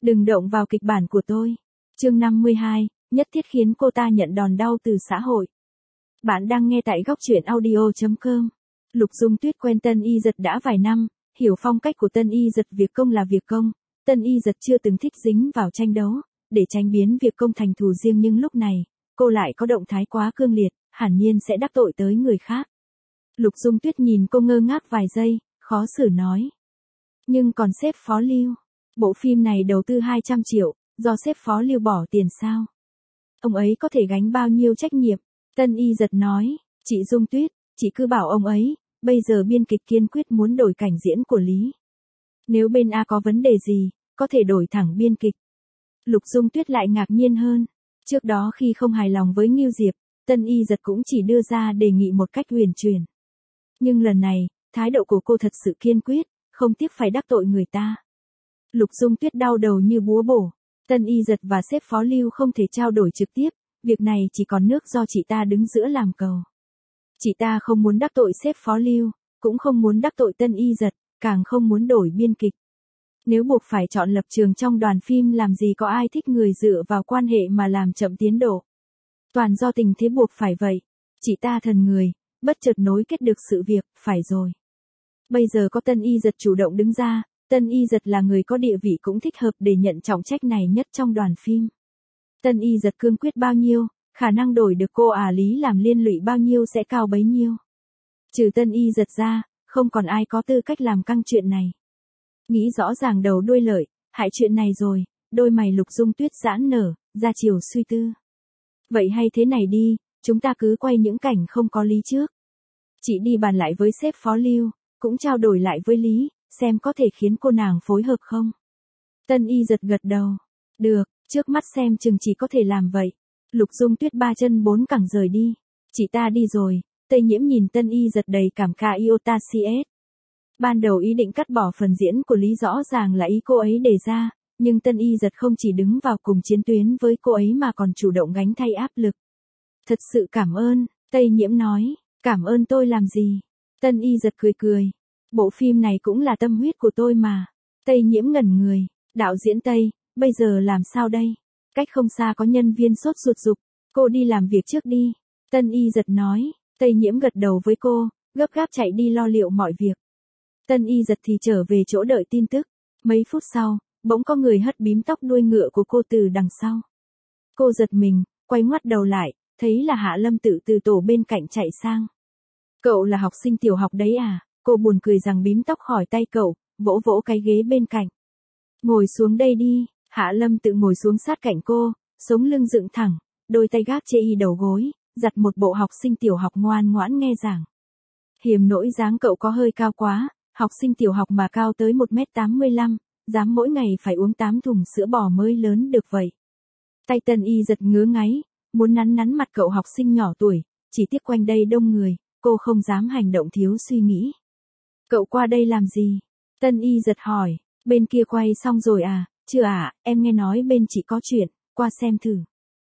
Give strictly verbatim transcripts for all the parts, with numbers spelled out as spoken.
Đừng động vào kịch bản của tôi. Chương năm mươi hai, nhất thiết khiến cô ta nhận đòn đau từ xã hội. Bạn đang nghe tại góc truyện audio chấm com. Lục Dung Tuyết quen Tân Y Dật đã vài năm, hiểu phong cách của Tân Y Dật, việc công là việc công. Tân Y Dật chưa từng thích dính vào tranh đấu, để tránh biến việc công thành thù riêng, nhưng lúc này, cô lại có động thái quá cương liệt, hẳn nhiên sẽ đắc tội tới người khác. Lục Dung Tuyết nhìn cô ngơ ngác vài giây, khó xử nói. Nhưng còn sếp Phó Lưu, bộ phim này đầu tư hai trăm triệu, do sếp Phó Lưu bỏ tiền sao? Ông ấy có thể gánh bao nhiêu trách nhiệm? Tân Y Dật nói, chị Dung Tuyết, chị cứ bảo ông ấy, bây giờ biên kịch kiên quyết muốn đổi cảnh diễn của Lý. Nếu bên A có vấn đề gì, có thể đổi thẳng biên kịch. Lục Dung Tuyết lại ngạc nhiên hơn. Trước đó khi không hài lòng với Ngưu Diệp, Tân Y Dật cũng chỉ đưa ra đề nghị một cách huyền chuyển. Nhưng lần này, thái độ của cô thật sự kiên quyết, không tiếc phải đắc tội người ta. Lục Dung Tuyết đau đầu như búa bổ. Tân Y Dật và sếp Phó Lưu không thể trao đổi trực tiếp, việc này chỉ còn nước do chị ta đứng giữa làm cầu. Chị ta không muốn đắc tội sếp Phó Lưu, cũng không muốn đắc tội Tân Y Dật, càng không muốn đổi biên kịch. Nếu buộc phải chọn lập trường trong đoàn phim, làm gì có ai thích người dựa vào quan hệ mà làm chậm tiến độ. Toàn do tình thế buộc phải vậy. Chị ta thần người, bất chợt nối kết được sự việc, phải rồi. Bây giờ có Tân Y Dật chủ động đứng ra, Tân Y Dật là người có địa vị cũng thích hợp để nhận trọng trách này nhất trong đoàn phim. Tân Y Dật cương quyết bao nhiêu, khả năng đổi được cô ả Lý làm liên lụy bao nhiêu sẽ cao bấy nhiêu. Trừ Tân Y Dật ra, không còn ai có tư cách làm căng chuyện này. Nghĩ rõ ràng đầu đuôi lợi, hại chuyện này rồi, đôi mày Lục Dung Tuyết giãn nở, ra chiều suy tư. Vậy hay thế này đi, chúng ta cứ quay những cảnh không có Lý trước. Chị đi bàn lại với sếp Phó Lưu, cũng trao đổi lại với Lý, xem có thể khiến cô nàng phối hợp không. Tân Y Dật gật đầu. Được, trước mắt xem chừng chỉ có thể làm vậy. Lục Dung Tuyết ba chân bốn cẳng rời đi. Chị ta đi rồi, Tây Nhiễm nhìn Tân Y Dật đầy cảm khái iota cs. Ban đầu ý định cắt bỏ phần diễn của Lý rõ ràng là ý cô ấy đề ra, nhưng Tân Y Dật không chỉ đứng vào cùng chiến tuyến với cô ấy mà còn chủ động gánh thay áp lực. Thật sự cảm ơn, Tây Nhiễm nói, cảm ơn tôi làm gì? Tân Y Dật cười cười. Bộ phim này cũng là tâm huyết của tôi mà. Tây Nhiễm ngẩn người, đạo diễn Tây, bây giờ làm sao đây? Cách không xa có nhân viên sốt ruột giục, cô đi làm việc trước đi. Tân Y Dật nói, Tây Nhiễm gật đầu với cô, gấp gáp chạy đi lo liệu mọi việc. Tân Y Dật thì trở về chỗ đợi tin tức. Mấy phút sau, bỗng có người hất bím tóc đuôi ngựa của cô từ đằng sau. Cô giật mình, quay ngoắt đầu lại, thấy là Hạ Lâm Tự từ tổ bên cạnh chạy sang. Cậu là học sinh tiểu học đấy à? Cô buồn cười rằng bím tóc khỏi tay cậu, vỗ vỗ cái ghế bên cạnh. Ngồi xuống đây đi. Hạ Lâm Tự ngồi xuống sát cạnh cô, sống lưng dựng thẳng, đôi tay gác chê y đầu gối, giặt một bộ học sinh tiểu học ngoan ngoãn nghe giảng. Hiềm nỗi dáng cậu có hơi cao quá, học sinh tiểu học mà cao tới một mét tám mươi lăm, dám mỗi ngày phải uống tám thùng sữa bò mới lớn được vậy. Tay Tân Y Dật ngứa ngáy, muốn nắn nắn mặt cậu học sinh nhỏ tuổi, chỉ tiếc quanh đây đông người, cô không dám hành động thiếu suy nghĩ. Cậu qua đây làm gì? Tân Y Dật hỏi, bên kia quay xong rồi à? Chưa ạ, à, em nghe nói bên chị có chuyện, qua xem thử.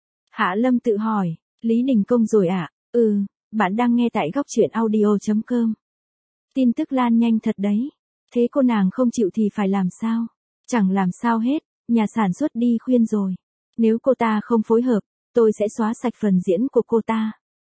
Hạ Lâm Tự hỏi, Lý đình công rồi ạ? À? Ừ, bạn đang nghe tại góc truyện audio chấm com. Tin tức lan nhanh thật đấy. Thế cô nàng không chịu thì phải làm sao? Chẳng làm sao hết, nhà sản xuất đi khuyên rồi. Nếu cô ta không phối hợp, tôi sẽ xóa sạch phần diễn của cô ta.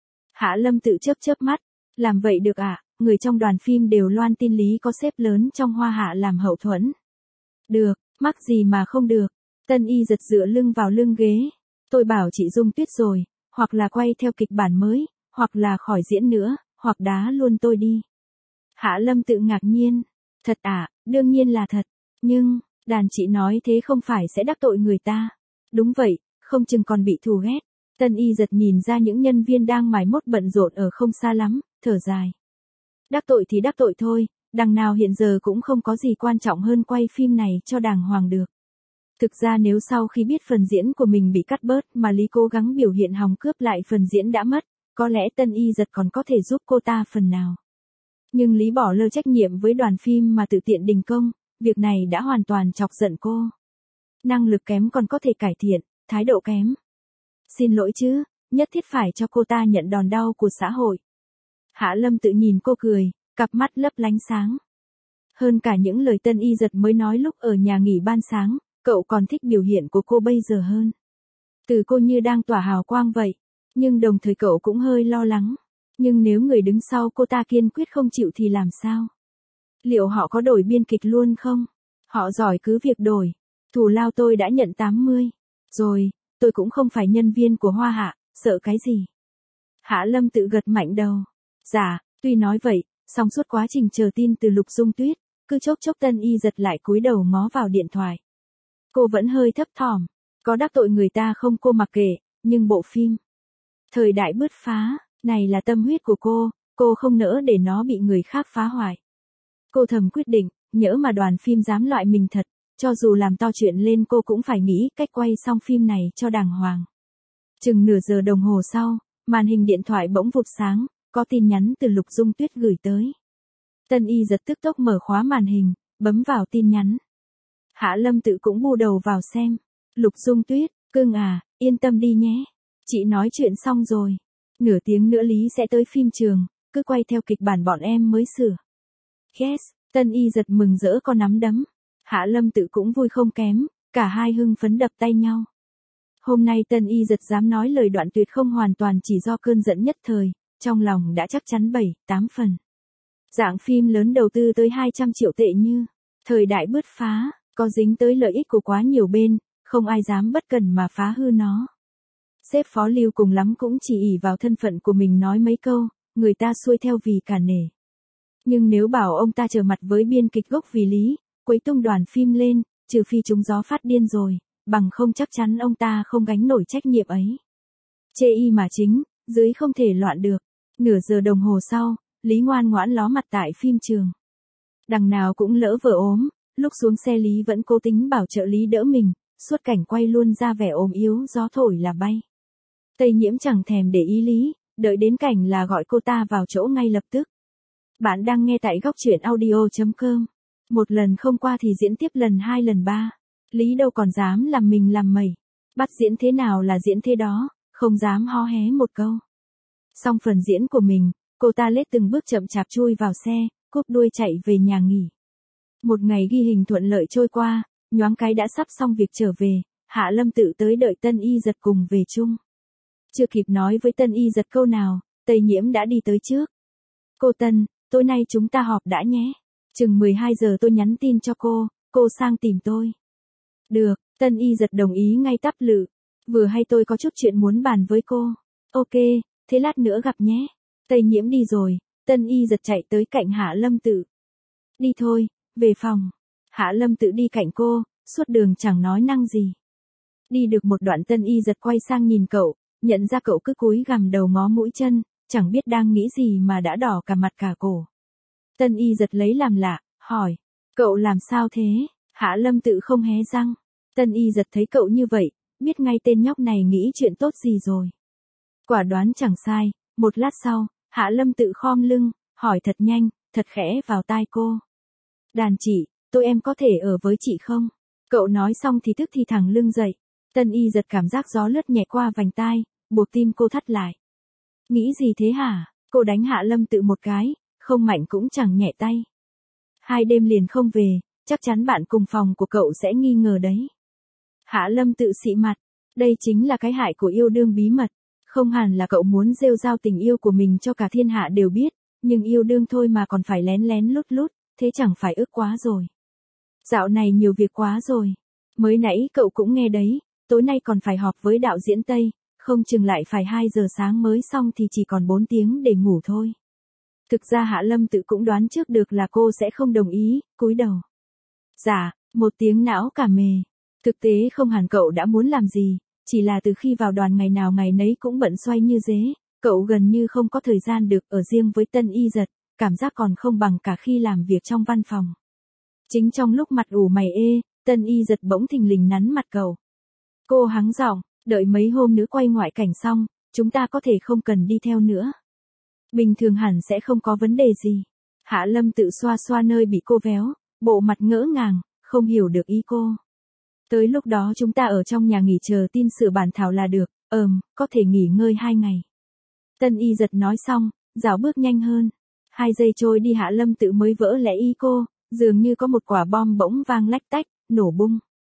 Hạ Lâm Tự chớp chớp mắt, làm vậy được ạ, à? Người trong đoàn phim đều loan tin Lý có sếp lớn trong Hoa Hạ làm hậu thuẫn. Được, mắc gì mà không được. Tân Y Dật dựa lưng vào lưng ghế. Tôi bảo chị Dung Tuyết rồi, hoặc là quay theo kịch bản mới, hoặc là khỏi diễn nữa, hoặc đá luôn tôi đi. Hạ Lâm Tự ngạc nhiên. Thật à, đương nhiên là thật. Nhưng, đàn chị nói thế không phải sẽ đắc tội người ta. Đúng vậy, không chừng còn bị thù ghét. Tân Y Dật nhìn ra những nhân viên đang mải mốt bận rộn ở không xa lắm, thở dài. Đắc tội thì đắc tội thôi, đằng nào hiện giờ cũng không có gì quan trọng hơn quay phim này cho đàng hoàng được. Thực ra nếu sau khi biết phần diễn của mình bị cắt bớt mà Lý cố gắng biểu hiện hòng cướp lại phần diễn đã mất, có lẽ Tân Y Dật còn có thể giúp cô ta phần nào. Nhưng Lý bỏ lơ trách nhiệm với đoàn phim mà tự tiện đình công, việc này đã hoàn toàn chọc giận cô. Năng lực kém còn có thể cải thiện, thái độ kém. Xin lỗi chứ, nhất thiết phải cho cô ta nhận đòn đau của xã hội. Hạ Lâm Tự nhìn cô cười, cặp mắt lấp lánh sáng. Hơn cả những lời Tân Y Dật mới nói lúc ở nhà nghỉ ban sáng, cậu còn thích biểu hiện của cô bây giờ hơn. Từ cô như đang tỏa hào quang vậy, nhưng đồng thời cậu cũng hơi lo lắng. Nhưng nếu người đứng sau cô ta kiên quyết không chịu thì làm sao? Liệu họ có đổi biên kịch luôn không? Họ giỏi cứ việc đổi. Thù lao tôi đã nhận tám mươi. Rồi, tôi cũng không phải nhân viên của Hoa Hạ, sợ cái gì? Hạ Lâm tự gật mạnh đầu. Dạ, tuy nói vậy, song suốt quá trình chờ tin từ Lục Dung Tuyết, cứ chốc chốc Tân Y giật lại cúi đầu ngó vào điện thoại. Cô vẫn hơi thấp thỏm, có đắc tội người ta không cô mặc kệ, nhưng bộ phim Thời đại bứt phá, này là tâm huyết của cô, cô không nỡ để nó bị người khác phá hoại. Cô thầm quyết định, nhỡ mà đoàn phim dám loại mình thật, cho dù làm to chuyện lên cô cũng phải nghĩ cách quay xong phim này cho đàng hoàng. Chừng nửa giờ đồng hồ sau, màn hình điện thoại bỗng vụt sáng, có tin nhắn từ Lục Dung Tuyết gửi tới. Tân Y giật tức tốc mở khóa màn hình, bấm vào tin nhắn. Hạ Lâm tự cũng bu đầu vào xem. Lục Dung Tuyết, cưng à, yên tâm đi nhé. Chị nói chuyện xong rồi. Nửa tiếng nữa Lý sẽ tới phim trường, cứ quay theo kịch bản bọn em mới sửa. Yes, Tân Y giật mừng rỡ có nắm đấm. Hạ Lâm tự cũng vui không kém, cả hai hưng phấn đập tay nhau. Hôm nay Tân Y giật dám nói lời đoạn tuyệt không hoàn toàn chỉ do cơn giận nhất thời, trong lòng đã chắc chắn bảy, tám phần. Dạng phim lớn đầu tư tới hai trăm triệu tệ như Thời đại bứt phá, có dính tới lợi ích của quá nhiều bên, không ai dám bất cần mà phá hư nó. Sếp Phó Lưu cùng lắm cũng chỉ ỷ vào thân phận của mình nói mấy câu, người ta xuôi theo vì cả nể. Nhưng nếu bảo ông ta trở mặt với biên kịch gốc vì Lý, quấy tung đoàn phim lên, trừ phi chúng gió phát điên rồi, bằng không chắc chắn ông ta không gánh nổi trách nhiệm ấy. Chê y mà chính, dưới không thể loạn được. Nửa giờ đồng hồ sau, Lý ngoan ngoãn ló mặt tại phim trường. Đằng nào cũng lỡ vợ ốm, lúc xuống xe Lý vẫn cố tính bảo trợ Lý đỡ mình, suốt cảnh quay luôn ra vẻ ốm yếu gió thổi là bay. Tây Nhiễm chẳng thèm để ý Lý, đợi đến cảnh là gọi cô ta vào chỗ ngay lập tức. Bạn đang nghe tại góc truyện audio chấm com. Một lần không qua thì diễn tiếp lần hai lần ba. Lý đâu còn dám làm mình làm mẩy. Bắt diễn thế nào là diễn thế đó, không dám ho hé một câu. Xong phần diễn của mình, cô ta lết từng bước chậm chạp chui vào xe, cúp đuôi chạy về nhà nghỉ. Một ngày ghi hình thuận lợi trôi qua, nhoáng cái đã sắp xong việc trở về, Hạ Lâm tự tới đợi Tân Y giật cùng về chung. Chưa kịp nói với Tân Y giật câu nào, Tây Nhiễm đã đi tới trước. Cô Tân, tối nay chúng ta họp đã nhé. Chừng mười hai giờ tôi nhắn tin cho cô, cô sang tìm tôi. Được, Tân Y giật đồng ý ngay tắp lự. Vừa hay tôi có chút chuyện muốn bàn với cô. Ok, thế lát nữa gặp nhé. Tây Nhiễm đi rồi, Tân Y giật chạy tới cạnh Hạ Lâm tự. Đi thôi, về phòng. Hạ Lâm tự đi cạnh cô, suốt đường chẳng nói năng gì. Đi được một đoạn Tân Y giật quay sang nhìn cậu, nhận ra cậu cứ cúi gằm đầu ngó mũi chân, chẳng biết đang nghĩ gì mà đã đỏ cả mặt cả cổ. Tân Y giật lấy làm lạ, hỏi, cậu làm sao thế? Hạ Lâm tự không hé răng. Tân Y giật thấy cậu như vậy, biết ngay tên nhóc này nghĩ chuyện tốt gì rồi. Quả đoán chẳng sai, một lát sau, Hạ Lâm tự khom lưng, hỏi thật nhanh, thật khẽ vào tai cô. Đàn chị, tôi em có thể ở với chị không? Cậu nói xong thì tức thì thẳng lưng dậy. Tân Y giật cảm giác gió lướt nhẹ qua vành tai, buộc tim cô thắt lại. Nghĩ gì thế hả? Cô đánh Hạ Lâm tự một cái, không mạnh cũng chẳng nhẹ tay. Hai đêm liền không về, chắc chắn bạn cùng phòng của cậu sẽ nghi ngờ đấy. Hạ Lâm tự xị mặt, đây chính là cái hại của yêu đương bí mật. Không hẳn là cậu muốn rêu rao tình yêu của mình cho cả thiên hạ đều biết, nhưng yêu đương thôi mà còn phải lén lén lút lút, thế chẳng phải ức quá rồi. Dạo này nhiều việc quá rồi. Mới nãy cậu cũng nghe đấy, tối nay còn phải họp với đạo diễn Tây, không chừng lại phải hai giờ sáng mới xong thì chỉ còn bốn tiếng để ngủ thôi. Thực ra Hạ Lâm tự cũng đoán trước được là cô sẽ không đồng ý, cúi đầu. Dạ, một tiếng não cả mề. Thực tế không hẳn cậu đã muốn làm gì, chỉ là từ khi vào đoàn ngày nào ngày nấy cũng bận xoay như dế, cậu gần như không có thời gian được ở riêng với Tân Y giật, cảm giác còn không bằng cả khi làm việc trong văn phòng. Chính trong lúc mặt ủ mày ê, Tân Y giật bỗng thình lình nắn mặt cậu. Cô hắng giọng, đợi mấy hôm nữa quay ngoại cảnh xong, chúng ta có thể không cần đi theo nữa. Bình thường hẳn sẽ không có vấn đề gì. Hạ Lâm tự xoa xoa nơi bị cô véo, bộ mặt ngỡ ngàng, không hiểu được ý cô. Tới lúc đó chúng ta ở trong nhà nghỉ chờ tin sửa bản thảo là được, ờm, có thể nghỉ ngơi hai ngày. Tân Y giật nói xong, dạo bước nhanh hơn. Hai giây trôi đi Hạ Lâm tự mới vỡ lẽ ý cô, dường như có một quả bom bỗng vang lách tách, nổ bung.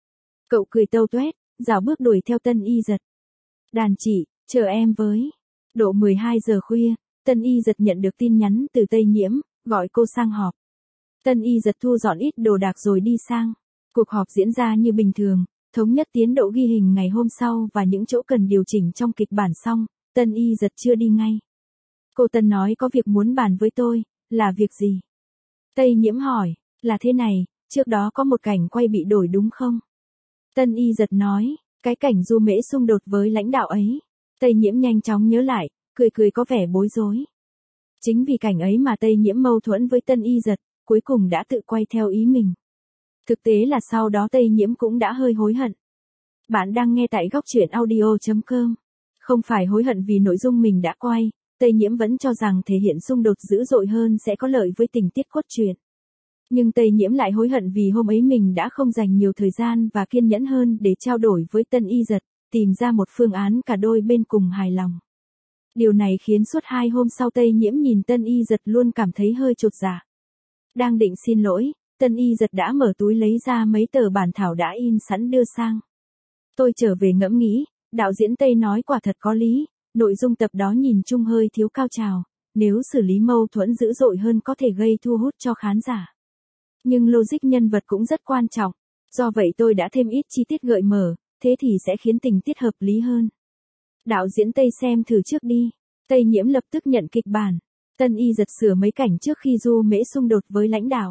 Cậu cười tâu tuét, rảo bước đuổi theo Tân Y Dật. Đàn chị, chờ em với. Độ mười hai giờ khuya, Tân Y Dật nhận được tin nhắn từ Tây Nhiễm, gọi cô sang họp. Tân Y Dật thu dọn ít đồ đạc rồi đi sang. Cuộc họp diễn ra như bình thường, thống nhất tiến độ ghi hình ngày hôm sau và những chỗ cần điều chỉnh trong kịch bản xong, Tân Y Dật chưa đi ngay. Cô Tân nói có việc muốn bàn với tôi, là việc gì? Tây Nhiễm hỏi, là thế này, trước đó có một cảnh quay bị đổi đúng không? Tân Y Dật nói, cái cảnh Du Mễ xung đột với lãnh đạo ấy. Tây Nhiễm nhanh chóng nhớ lại, cười cười có vẻ bối rối. Chính vì cảnh ấy mà Tây Nhiễm mâu thuẫn với Tân Y Dật, cuối cùng đã tự quay theo ý mình. Thực tế là sau đó Tây Nhiễm cũng đã hơi hối hận. Bạn đang nghe tại góc truyện audio chấm com. Không phải hối hận vì nội dung mình đã quay, Tây Nhiễm vẫn cho rằng thể hiện xung đột dữ dội hơn sẽ có lợi với tình tiết cốt truyện. Nhưng Tây Nhiễm lại hối hận vì hôm ấy mình đã không dành nhiều thời gian và kiên nhẫn hơn để trao đổi với Tân Y Dật, tìm ra một phương án cả đôi bên cùng hài lòng. Điều này khiến suốt hai hôm sau Tây Nhiễm nhìn Tân Y Dật luôn cảm thấy hơi chột dạ. Đang định xin lỗi, Tân Y Dật đã mở túi lấy ra mấy tờ bản thảo đã in sẵn đưa sang. Tôi trở về ngẫm nghĩ, đạo diễn Tây nói quả thật có lý, nội dung tập đó nhìn chung hơi thiếu cao trào, nếu xử lý mâu thuẫn dữ dội hơn có thể gây thu hút cho khán giả. Nhưng logic nhân vật cũng rất quan trọng, do vậy tôi đã thêm ít chi tiết gợi mở, thế thì sẽ khiến tình tiết hợp lý hơn. Đạo diễn Tây xem thử trước đi. Tây Nhiễm lập tức nhận kịch bản. Tân Y Dật sửa mấy cảnh trước khi Du Mễ xung đột với lãnh đạo.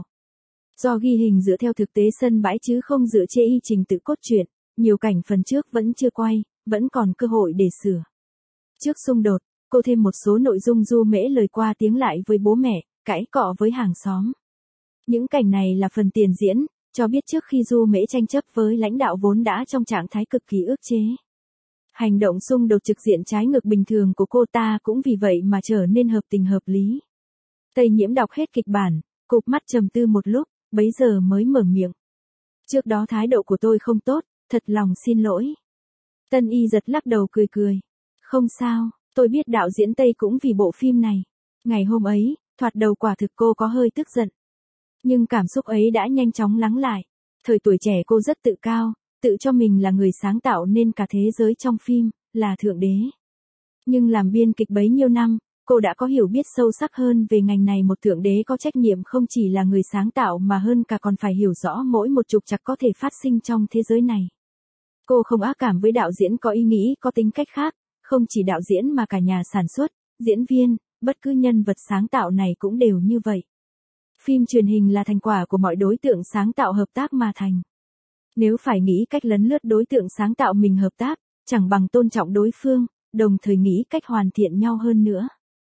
Do ghi hình dựa theo thực tế sân bãi chứ không dựa trên y trình tự cốt truyện, nhiều cảnh phần trước vẫn chưa quay, vẫn còn cơ hội để sửa. Trước xung đột, cô thêm một số nội dung Du Mễ lời qua tiếng lại với bố mẹ, cãi cọ với hàng xóm. Những cảnh này là phần tiền diễn, cho biết trước khi Du Mễ tranh chấp với lãnh đạo vốn đã trong trạng thái cực kỳ ức chế. Hành động xung đột trực diện trái ngược bình thường của cô ta cũng vì vậy mà trở nên hợp tình hợp lý. Tây Nhiễm đọc hết kịch bản, cụp mắt trầm tư một lúc, bấy giờ mới mở miệng. Trước đó thái độ của tôi không tốt, thật lòng xin lỗi. Tân Y Dật lắc đầu cười cười. Không sao, tôi biết đạo diễn Tây cũng vì bộ phim này. Ngày hôm ấy, thoạt đầu quả thực cô có hơi tức giận. Nhưng cảm xúc ấy đã nhanh chóng lắng lại. Thời tuổi trẻ cô rất tự cao, tự cho mình là người sáng tạo nên cả thế giới trong phim, là thượng đế. Nhưng làm biên kịch bấy nhiêu năm, cô đã có hiểu biết sâu sắc hơn về ngành này. Một thượng đế có trách nhiệm không chỉ là người sáng tạo mà hơn cả còn phải hiểu rõ mỗi một trục trặc có thể phát sinh trong thế giới này. Cô không ác cảm với đạo diễn có ý nghĩ có tính cách khác, không chỉ đạo diễn mà cả nhà sản xuất, diễn viên, bất cứ nhân vật sáng tạo này cũng đều như vậy. Phim truyền hình là thành quả của mọi đối tượng sáng tạo hợp tác mà thành. Nếu phải nghĩ cách lấn lướt đối tượng sáng tạo mình hợp tác, chẳng bằng tôn trọng đối phương, đồng thời nghĩ cách hoàn thiện nhau hơn nữa.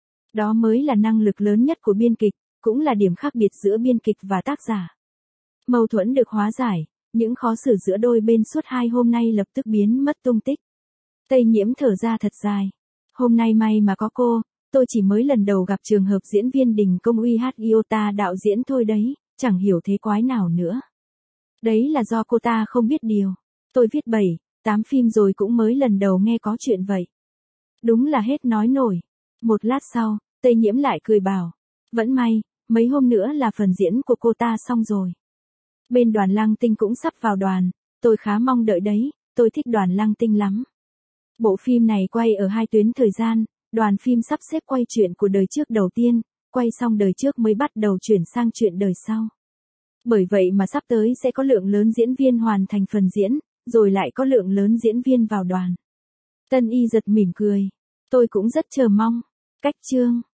Đó mới là năng lực lớn nhất của biên kịch, cũng là điểm khác biệt giữa biên kịch và tác giả. Mâu thuẫn được hóa giải, những khó xử giữa đôi bên suốt hai hôm nay lập tức biến mất tung tích. Tây Nhiễm thở ra thật dài. Hôm nay may mà có cô, tôi chỉ mới lần đầu gặp trường hợp diễn viên Đình Công Uy hát Iota đạo diễn thôi đấy, chẳng hiểu thế quái nào nữa. Đấy là do cô ta không biết điều. Tôi viết bảy, tám phim rồi cũng mới lần đầu nghe có chuyện vậy. Đúng là hết nói nổi. Một lát sau, Tây Nhiễm lại cười bảo. Vẫn may, mấy hôm nữa là phần diễn của cô ta xong rồi. Bên Đoàn Lăng Tinh cũng sắp vào đoàn, tôi khá mong đợi đấy, tôi thích Đoàn Lăng Tinh lắm. Bộ phim này quay ở hai tuyến thời gian, đoàn phim sắp xếp quay chuyện của đời trước đầu tiên, quay xong đời trước mới bắt đầu chuyển sang chuyện đời sau. Bởi vậy mà sắp tới sẽ có lượng lớn diễn viên hoàn thành phần diễn, rồi lại có lượng lớn diễn viên vào đoàn. Tân Y Dật mỉm cười. Tôi cũng rất chờ mong. Cách chương